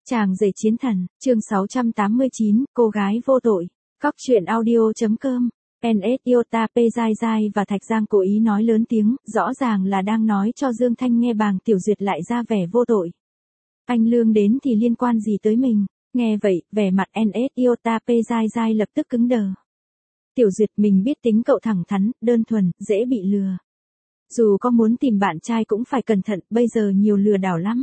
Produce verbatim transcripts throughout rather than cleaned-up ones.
Chàng rể chiến thần, chương sáu trăm tám mươi chín, cô gái vô tội. Cóc truyện audio.com. en ét Iota P Giai Giai và Thạch Giang cố ý nói lớn tiếng, rõ ràng là đang nói cho Dương Thanh nghe Bàng Tiểu Duyệt lại ra vẻ vô tội. Anh Lương đến thì liên quan gì tới mình? Nghe vậy, vẻ mặt en ét Iota P Giai Giai lập tức cứng đờ. Tiểu Duyệt, mình biết tính cậu thẳng thắn, đơn thuần, dễ bị lừa. Dù có muốn tìm bạn trai cũng phải cẩn thận, bây giờ nhiều lừa đảo lắm.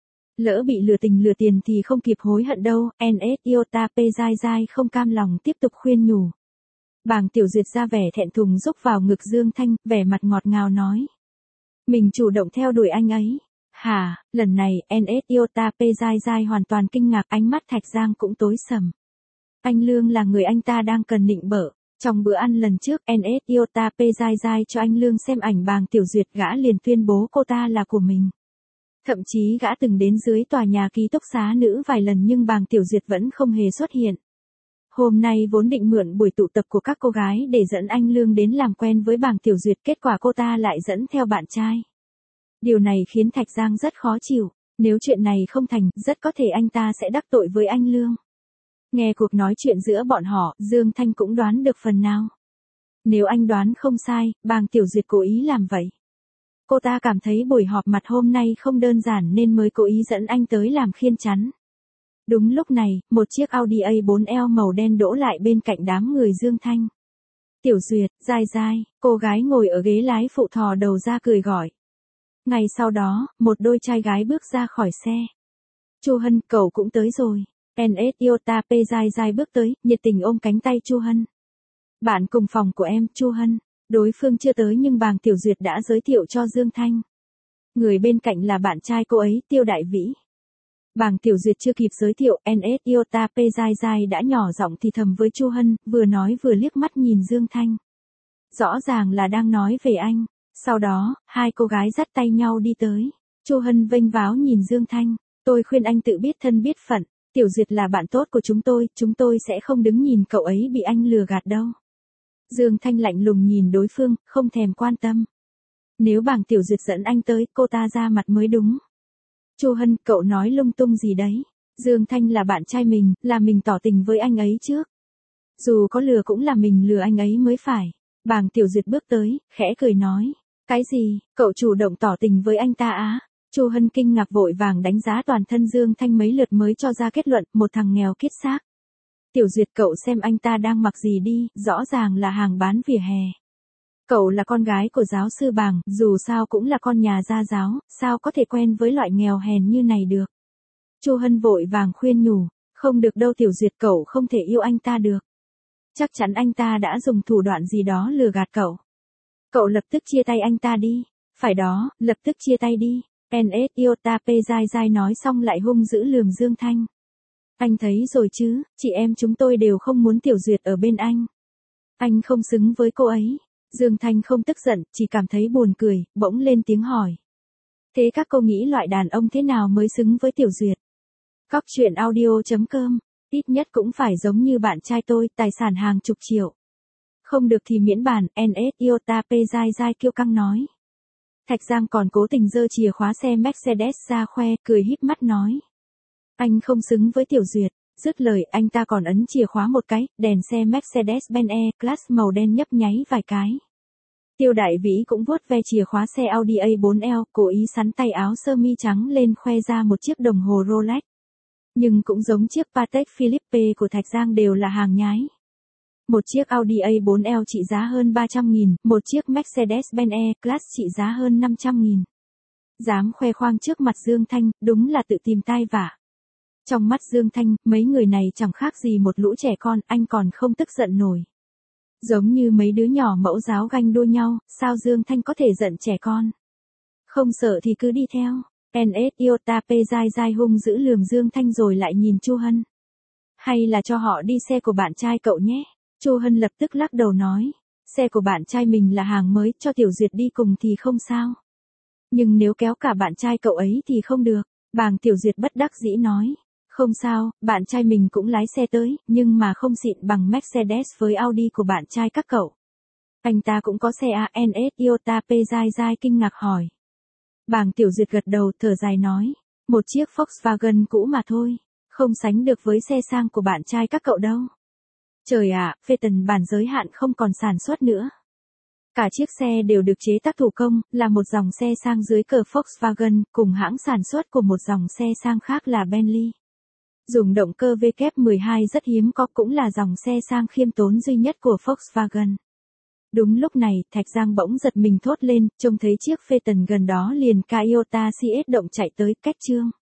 Lỡ bị lừa tình lừa tiền thì không kịp hối hận đâu, en ét Iota P Giai Giai không cam lòng tiếp tục khuyên nhủ. Bàng Tiểu Duyệt ra vẻ thẹn thùng rúc vào ngực Dương Thanh, vẻ mặt ngọt ngào nói. Mình chủ động theo đuổi anh ấy. Hả, lần này, en ét Iota P Giai Giai hoàn toàn kinh ngạc, ánh mắt Thạch Giang cũng tối sầm. Anh Lương là người anh ta đang cần nịnh bợ. Trong bữa ăn lần trước, en ét Iota P Giai Giai cho anh Lương xem ảnh Bàng Tiểu Duyệt, gã liền tuyên bố cô ta là của mình. Thậm chí gã từng đến dưới tòa nhà ký túc xá nữ vài lần nhưng Bàng Tiểu Duyệt vẫn không hề xuất hiện. Hôm nay vốn định mượn buổi tụ tập của các cô gái để dẫn anh Lương đến làm quen với Bàng Tiểu Duyệt, kết quả cô ta lại dẫn theo bạn trai. Điều này khiến Thạch Giang rất khó chịu, nếu chuyện này không thành, rất có thể anh ta sẽ đắc tội với anh Lương. Nghe cuộc nói chuyện giữa bọn họ, Dương Thanh cũng đoán được phần nào. Nếu anh đoán không sai, Bàng Tiểu Duyệt cố ý làm vậy. Cô ta cảm thấy buổi họp mặt hôm nay không đơn giản nên mới cố ý dẫn anh tới làm khiên chắn. Đúng lúc này, một chiếc Audi A bốn L màu đen đỗ lại bên cạnh đám người Dương Thanh. Tiểu Duyệt, Giai Giai, cô gái ngồi ở ghế lái phụ thò đầu ra cười gọi. Ngay sau đó, một đôi trai gái bước ra khỏi xe. Chu Hân, cậu cũng tới rồi. en ét Iota P Giai Giai bước tới, nhiệt tình ôm cánh tay Chu Hân. Bạn cùng phòng của em, Chu Hân. Đối phương chưa tới nhưng Bàng Tiểu Duyệt đã giới thiệu cho Dương Thanh. Người bên cạnh là bạn trai cô ấy, Tiêu Đại Vĩ. Bàng Tiểu Duyệt chưa kịp giới thiệu, en ét Iota P Giai Giai đã nhỏ giọng thì thầm với Chu Hân, vừa nói vừa liếc mắt nhìn Dương Thanh. Rõ ràng là đang nói về anh. Sau đó, hai cô gái dắt tay nhau đi tới. Chu Hân vênh váo nhìn Dương Thanh. Tôi khuyên anh tự biết thân biết phận. Tiểu Duyệt là bạn tốt của chúng tôi, chúng tôi sẽ không đứng nhìn cậu ấy bị anh lừa gạt đâu. Dương Thanh lạnh lùng nhìn đối phương, không thèm quan tâm. Nếu Bàng Tiểu Duyệt dẫn anh tới, cô ta ra mặt mới đúng. Chu Hân, cậu nói lung tung gì đấy? Dương Thanh là bạn trai mình, là mình tỏ tình với anh ấy trước. Dù có lừa cũng là mình lừa anh ấy mới phải. Bàng Tiểu Duyệt bước tới, khẽ cười nói. Cái gì, cậu chủ động tỏ tình với anh ta á? Chu Hân kinh ngạc vội vàng đánh giá toàn thân Dương Thanh mấy lượt mới cho ra kết luận, một thằng nghèo kiết xác. Tiểu Duyệt, cậu xem anh ta đang mặc gì đi, rõ ràng là hàng bán vỉa hè. Cậu là con gái của giáo sư Bàng, dù sao cũng là con nhà gia giáo, sao có thể quen với loại nghèo hèn như này được. Chu Hân vội vàng khuyên nhủ, không được đâu Tiểu Duyệt, cậu không thể yêu anh ta được. Chắc chắn anh ta đã dùng thủ đoạn gì đó lừa gạt cậu. Cậu lập tức chia tay anh ta đi. Phải đó, lập tức chia tay đi. en ét Iota P Giai Giai nói xong lại hung dữ lườm Dương Thanh. Anh thấy rồi chứ, chị em chúng tôi đều không muốn Tiểu Duyệt ở bên anh. Anh không xứng với cô ấy. Dương Thanh không tức giận, chỉ cảm thấy buồn cười, bỗng lên tiếng hỏi. Thế các cô nghĩ loại đàn ông thế nào mới xứng với Tiểu Duyệt? Cóc truyện audio.com, ít nhất cũng phải giống như bạn trai tôi, tài sản hàng chục triệu. Không được thì miễn bàn, en ét Iota P Giai Giai kiêu căng nói. Thạch Giang còn cố tình giơ chìa khóa xe Mercedes ra khoe, cười híp mắt nói. Anh không xứng với Tiểu Duyệt. Dứt lời, anh ta còn ấn chìa khóa một cái, đèn xe Mercedes-Benz E-Class màu đen nhấp nháy vài cái. Tiêu Đại Vĩ cũng vuốt ve chìa khóa xe Audi A bốn L, cố ý sắn tay áo sơ mi trắng lên khoe ra một chiếc đồng hồ Rolex. Nhưng cũng giống chiếc Patek Philippe của Thạch Giang đều là hàng nhái. Một chiếc Audi A bốn L trị giá hơn ba trăm nghìn, một chiếc Mercedes-Benz E-Class trị giá hơn năm trăm nghìn. Dám khoe khoang trước mặt Dương Thanh, đúng là tự tìm tai vạ. Trong mắt Dương Thanh, mấy người này chẳng khác gì một lũ trẻ con, anh còn không tức giận nổi. Giống như mấy đứa nhỏ mẫu giáo ganh đua nhau, sao Dương Thanh có thể giận trẻ con? Không sợ thì cứ đi theo. en ét Iota P Giai Giai hung dữ lườm Dương Thanh rồi lại nhìn Chu Hân. Hay là cho họ đi xe của bạn trai cậu nhé? Chu Hân lập tức lắc đầu nói. Xe của bạn trai mình là hàng mới, cho Tiểu Duyệt đi cùng thì không sao. Nhưng nếu kéo cả bạn trai cậu ấy thì không được. Bàng Tiểu Duyệt bất đắc dĩ nói. Không sao, bạn trai mình cũng lái xe tới, nhưng mà không xịn bằng Mercedes với Audi của bạn trai các cậu. Anh ta cũng có xe à? en ét Iota P Giai Giai kinh ngạc hỏi. Bàng Tiểu Duyệt gật đầu, thở dài nói. Một chiếc Volkswagen cũ mà thôi. Không sánh được với xe sang của bạn trai các cậu đâu. Trời ạ, Phaeton bản giới hạn không còn sản xuất nữa. Cả chiếc xe đều được chế tác thủ công, là một dòng xe sang dưới cờ Volkswagen, cùng hãng sản xuất của một dòng xe sang khác là Bentley. Dùng động cơ W mười hai rất hiếm có, cũng là dòng xe sang khiêm tốn duy nhất của Volkswagen. Đúng lúc này, Thạch Giang bỗng giật mình thốt lên, trông thấy chiếc Phaeton gần đó liền Toyota xê ét động chạy tới, cách Trương.